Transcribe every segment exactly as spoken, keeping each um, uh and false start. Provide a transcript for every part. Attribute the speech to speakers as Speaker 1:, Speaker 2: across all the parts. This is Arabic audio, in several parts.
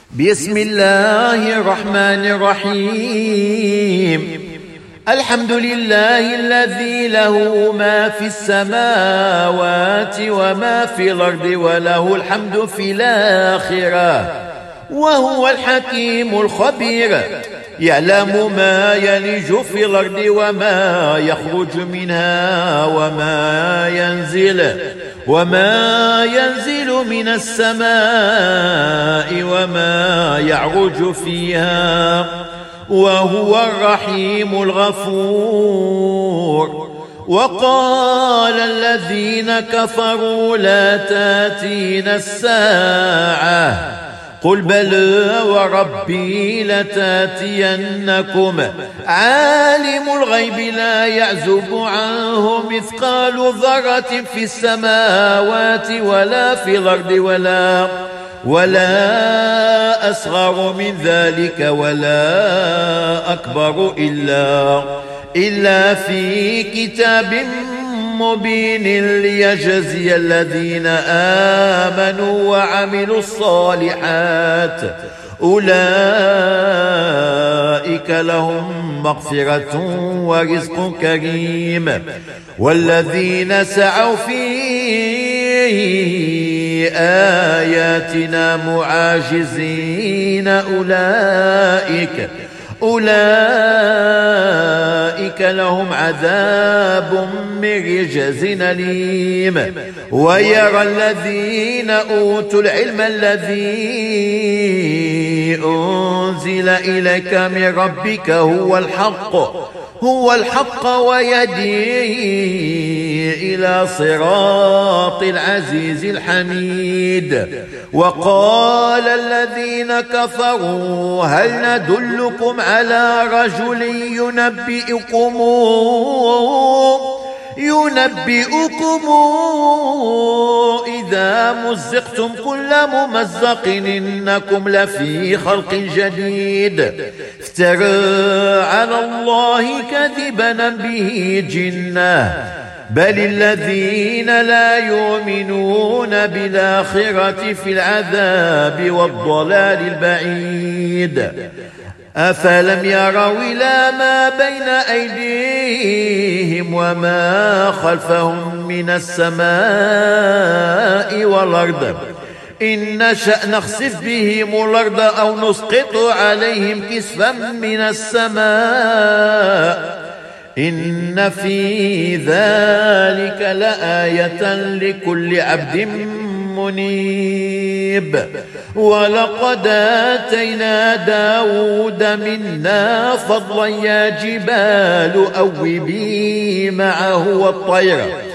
Speaker 1: بسم الله الرحمن الرحيم. الحمد لله الذي له ما في السماوات وما في الأرض وله الحمد في الآخرة وهو الحكيم الخبير. يعلم ما يلج في الأرض وما يخرج منها وما ينزل وما ينزل من السماء وما يعرج فيها وهو الرحيم الغفور. وقال الذين كفروا لا تاتينا الساعة قل بلى وربي لتاتينكم عالم الغيب لا يعزب عنه مثقال ذرة في السماوات ولا في الأرض ولا ولا أصغر من ذلك ولا أكبر إلا إلا في كتاب مبين ليجزي الذين آمنوا وعملوا الصالحات أولئك لهم مغفرة ورزق كريم. والذين سعوا في آياتنا معاجزين أولئك أولئك لهم عذاب من رجز أليم. ويرى الذين أوتوا العلم الذي أنزل إليك من ربك هو الحق هو الحق ويهدي إلى صراط العزيز الحميد. وقال الذين كفروا هل ندلكم على رجل ينبئكم ينبئكم إذا مزقتم كل ممزق إنكم لفي خلق جديد افترى على الله كذبا به جنة بل الذين لا يؤمنون بالآخرة في العذاب والضلال البعيد. أفلم يروا إلى ما بين أيديهم وما خلفهم من السماء والأرض إن نشأ نخسف بهم الأرض أو نسقط عليهم كسفا من السماء إن في ذلك لآية لكل عبد منيب. ولقد آتينا داود منا فضلا يا جبال أوبي معه والطير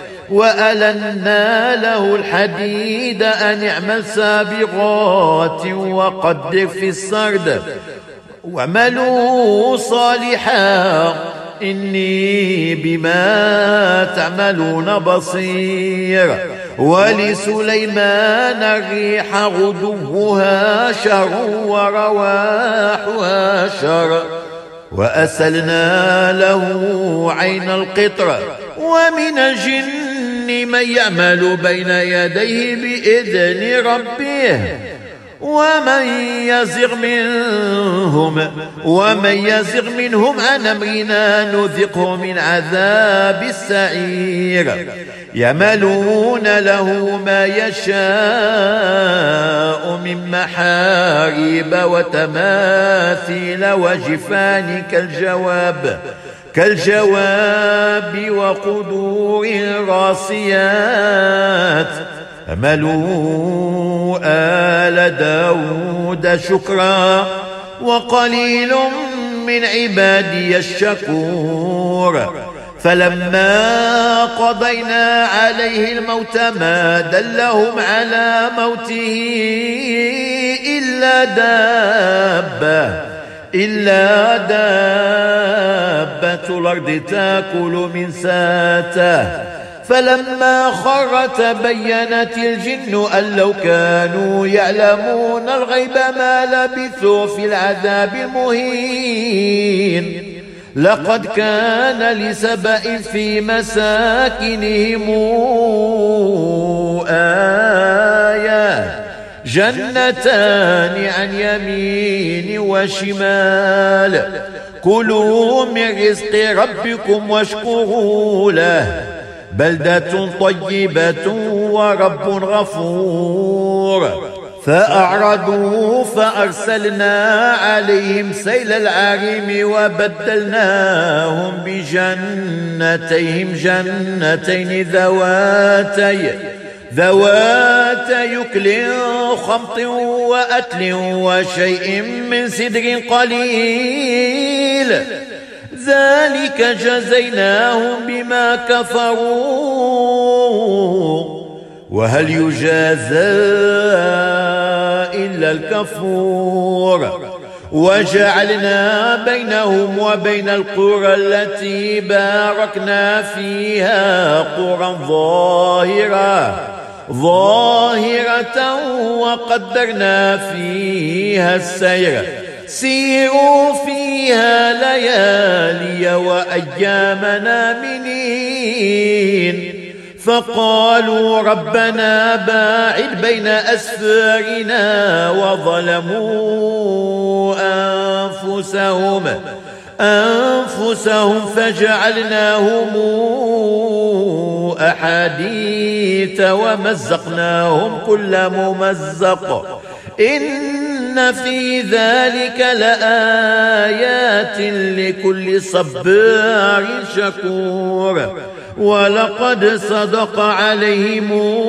Speaker 1: وألنا له الحديد أن اعمل سابغات وقدر في السرد واعملوا صالحا إني بما تعملون بصير. ولسليمان الريح غدوها شهر ورواحها شهر وأسلنا له عين القطر. ومن الجن من يعمل بين يديه بإذن ربه ومن يزغ منهم ومن يزغ منهم عن أمرنا نذقه من عذاب السعير. يعملون له ما يشاء من محاريب وتماثيل وجفان كالجواب كالجواب وقدور راسيات. اعملوا آل داود شكرا وقليل من عبادي الشكور. فلما قضينا عليه الموت ما دلهم على موته إلا دابة إلا دابة الأرض تأكل من ساته. فلما خر تبينت الجن أن لو كانوا يعلمون الغيب ما لبثوا في العذاب المهين. لقد كان لسبأ في مساكنهم آية جنتان عن يمين وشمال كلوا من رزق ربكم واشكروا له بلدة طيبة ورب غفور. فأعرضوا فأرسلنا عليهم سيل العرم وبدلناهم بجنتيهم جنتين ذواتي ذواتي يكل خمط وأتل وشيء من سدر قليل ذلك جزيناهم بما كفروا وهل يجازى إلا الكفور. وجعلنا بينهم وبين القرى التي باركنا فيها قرى ظاهرة ظاهرة وقدرنا فيها السير سيروا فيها ليالي وأيام آمنين. فقالوا ربنا باعد بين أسفارنا وظلموا أنفسهم أنفسهم فجعلناهم أحاديث ومزقناهم كل ممزق إن في ذلك لآيات لكل صبار شكور. ولقد صدق عليهم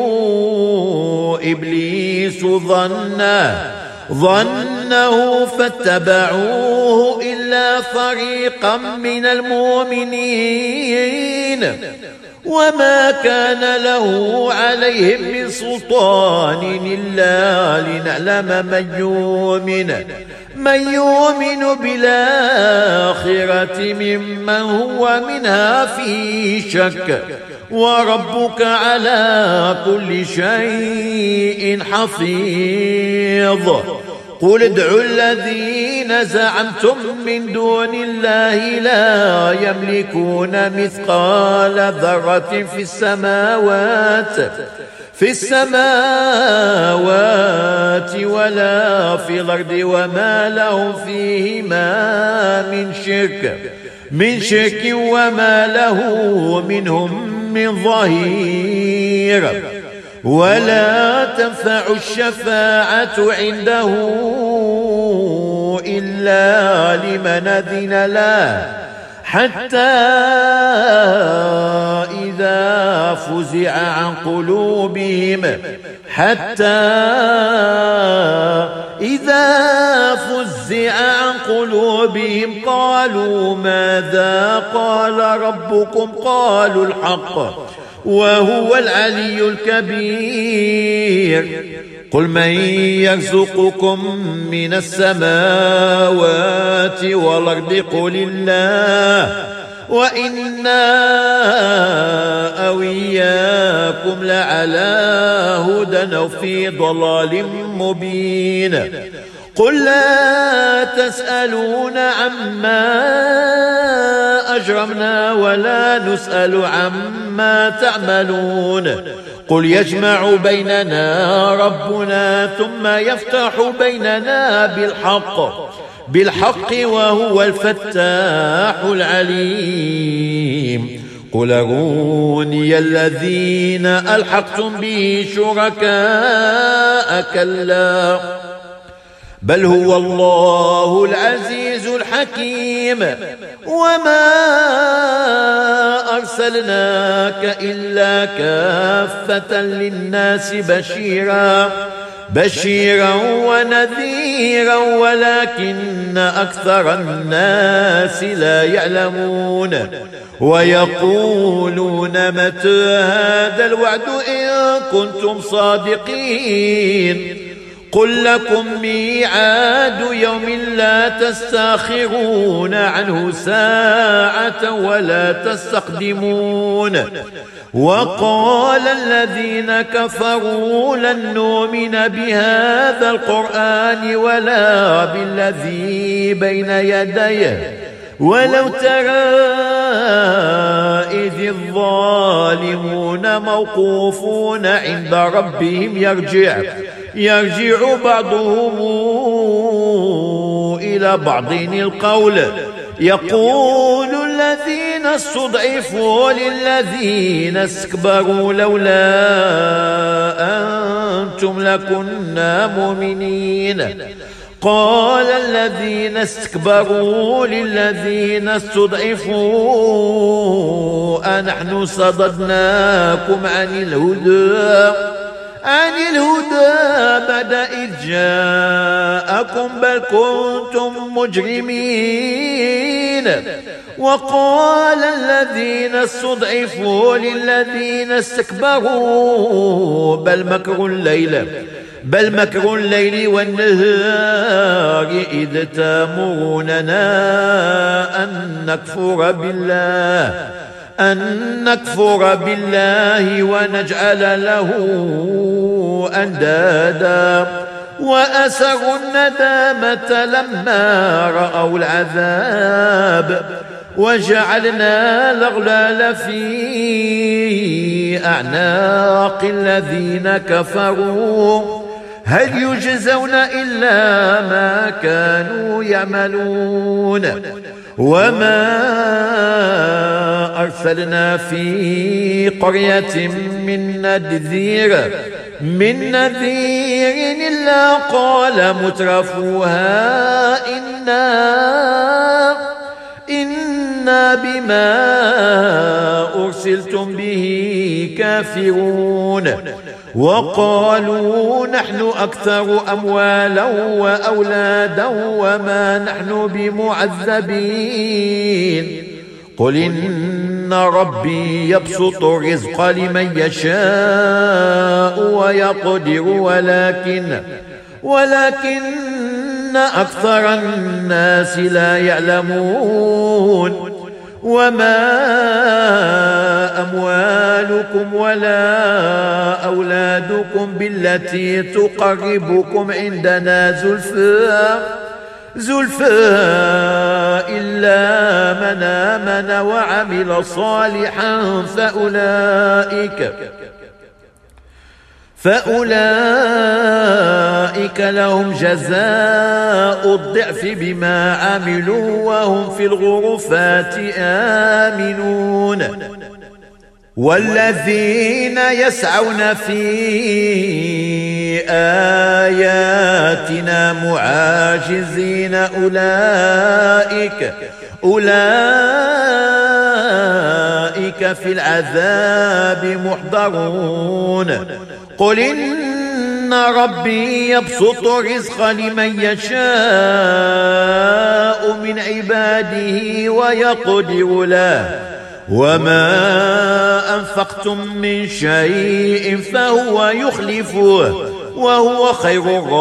Speaker 1: إبليس ظنه ظنه فاتبعوه إلا فريقا من المؤمنين وما كان له عليهم من سلطان إلا لنعلم من يؤمن من يؤمن بالآخرة ممن هو منها في شك وربك على كل شيء حفيظ. قل ادعوا الذين زعمتم من دون الله لا يملكون مثقال ذرة في السماوات في السماوات ولا في الأرض وما لهم فيهما من شرك من شرك وما له منهم من ظهير. ولا تنفع الشفاعة عنده إلا لمن أذن له حتى إذا فزع عن قلوبهم حتى إذا فزع عن قلوبهم قالوا ماذا قال ربكم قالوا الحق وهو العلي الكبير. قل من يرزقكم من السماوات والأرض قل الله وإنا أو إياكم لعلى هدى أو في ضلال مبين. قل لا تسألون عما أجرمنا ولا نسأل عما تعملون. قل يجمع بيننا ربنا ثم يفتح بيننا بالحق بالحق وهو الفتاح العليم. قل أروني الذين ألحقتم به شركاء كلا بل هو الله العزيز الحكيم. وما أرسلناك إلا كافة للناس بشيرا بشيرا ونذيرا ولكن أكثر الناس لا يعلمون. ويقولون متى هذا الوعد إن كنتم صادقين. قل لكم ميعاد يوم لا تستأخرون عنه ساعة ولا تستقدمون. وقال الذين كفروا لن نؤمن بهذا القرآن ولا بالذي بين يديه ولو ترى إذ الظالمون موقوفون عند ربهم يرجع يرجع بعضهم إلى بعض القول يقول الذين استضعفوا للذين استكبروا لولا أنتم لكنا مؤمنين قال الذين استكبروا للذين استضعفوا أنحن صددناكم عن الهدى عن الهدى بعد إذ جاءكم بل كنتم مجرمين وقال الذين استضعفوا للذين استكبروا بل مكر الليل بل مكر الليل والنهار إذ تأمروننا أن نكفر بالله أن نكفر بالله ونجعل له أندادا وأسروا الندامة لما رأوا العذاب وجعلنا الأغلال في أعناق الذين كفروا هل يجزون إلا ما كانوا يعملون وما أرسلنا في قرية من نذير من نذير إلا قال مترفوها إنا إنا بما أرسلتم به كافرون وقالوا نحن أكثر أموالا وأولادا وما نحن بمعذبين قل إن ربي يبسط الرزق لمن يشاء ويقدر ولكن ولكن أكثر الناس لا يعلمون وما أموالكم ولا أولادكم بالتي تقربكم عندنا زلفى زلفى إلا من آمن وعمل صالحا فأولئك فأولئك لهم جزاء الضعف بما عملوا وهم في الغرفات آمنون والذين يسعون في آياتنا معاجزين أولئك أولئك في العذاب محضرون قل إن ربي يبسط الرزق لمن يشاء من عباده ويقدر له وما أنفقتم من شيء فهو يخلفه وهو خير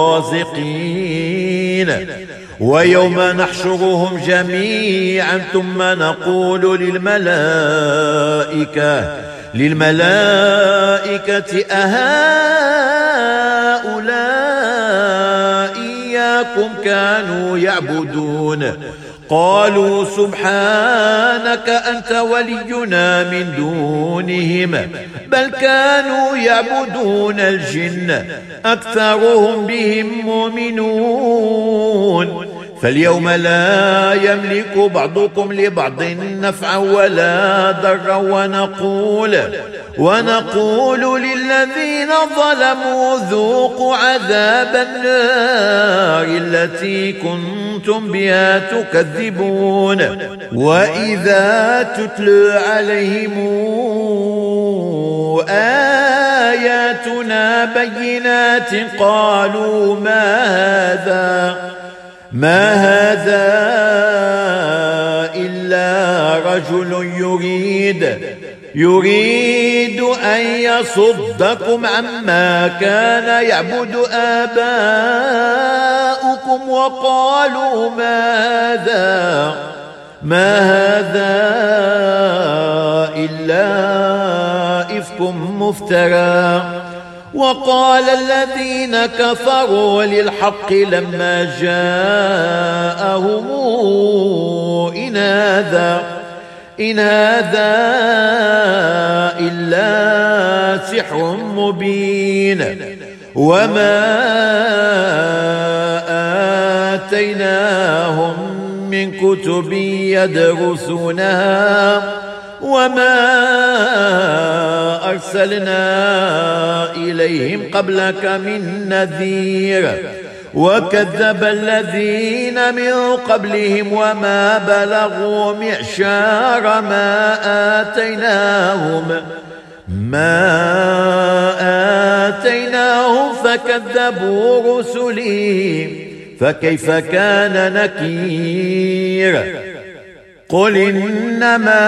Speaker 1: الرازقين ويوم نحشرهم جميعا ثم نقول للملائكة للملائكة أهؤلاء إياكم كانوا يعبدون قالوا سبحانك أنت ولينا من دونهم بل كانوا يعبدون الجن أكثرهم بهم مؤمنون فاليوم لا يملك بعضكم لبعض نفعا ولا ضرا ونقول ونقول للذين ظلموا ذوقوا عذاب النار التي كنتم بها تكذبون وإذا تتلى عليهم آياتنا بينات قالوا ما هذا ما هذا إلا رجل يريد يريد أن يصدكم عما كان يعبد آباؤكم وقالوا ما هذا ما هذا إلا إفك مفترى وقال الذين كفروا للحق لما جاءهم إن هذا إن هذا إلا سحر مبين وما آتيناهم من كتب يدرسونها وما أرسلنا إليهم قبلك من نذير وكذب الذين من قبلهم وما بلغوا معشار ما آتيناهم ما آتيناهم فكذبوا رسلي فكيف كان نكير قل إنما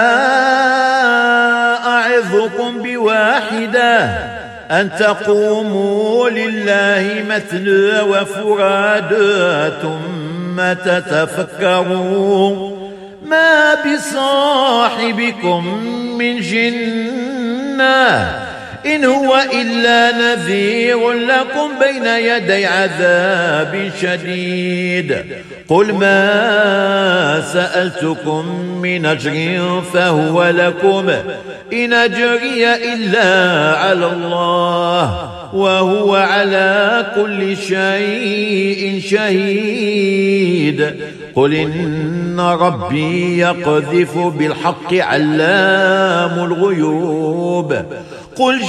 Speaker 1: أعظكم بواحدة أن تقوموا لله مثنى وفرادى ثم تتفكروا ما بصاحبكم من جنة إن هو إلا نذير لكم بين يدي عذاب شديد قل ما سألتكم من أجر فهو لكم إن أجري إلا على الله وهو على كل شيء شهيد قل إن ربي يقذف بالحق علام الغيوب قل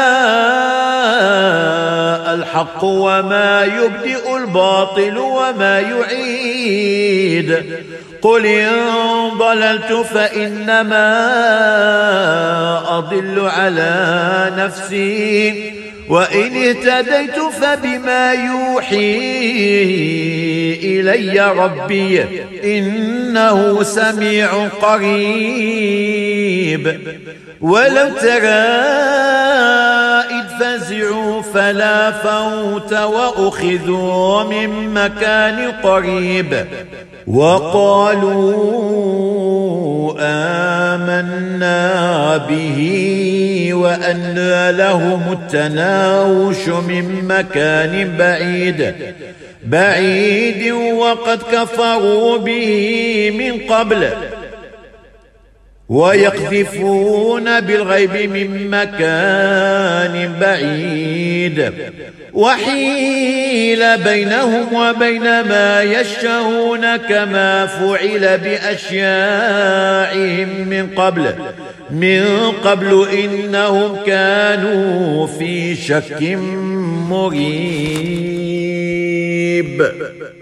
Speaker 1: جاء الحق وما يبدئ الباطل وما يعيد قل إن ضللت فإنما أضل على نفسي وإن اهتديت فبما يوحي إلي ربي إنه سميع قريب ولو ترى إذ فزعوا فلا فوت وأخذوا من مكان قريب وقالوا آمنا به وأنى لهم التناوش من مكان بعيد بعيد وقد كفروا به من قبل ويقذفون بالغيب من مكان بعيد وحيل بينهم وبين ما يشتهون كما فعل بأشياعهم من قبل من قبل إنهم كانوا في شك مريب.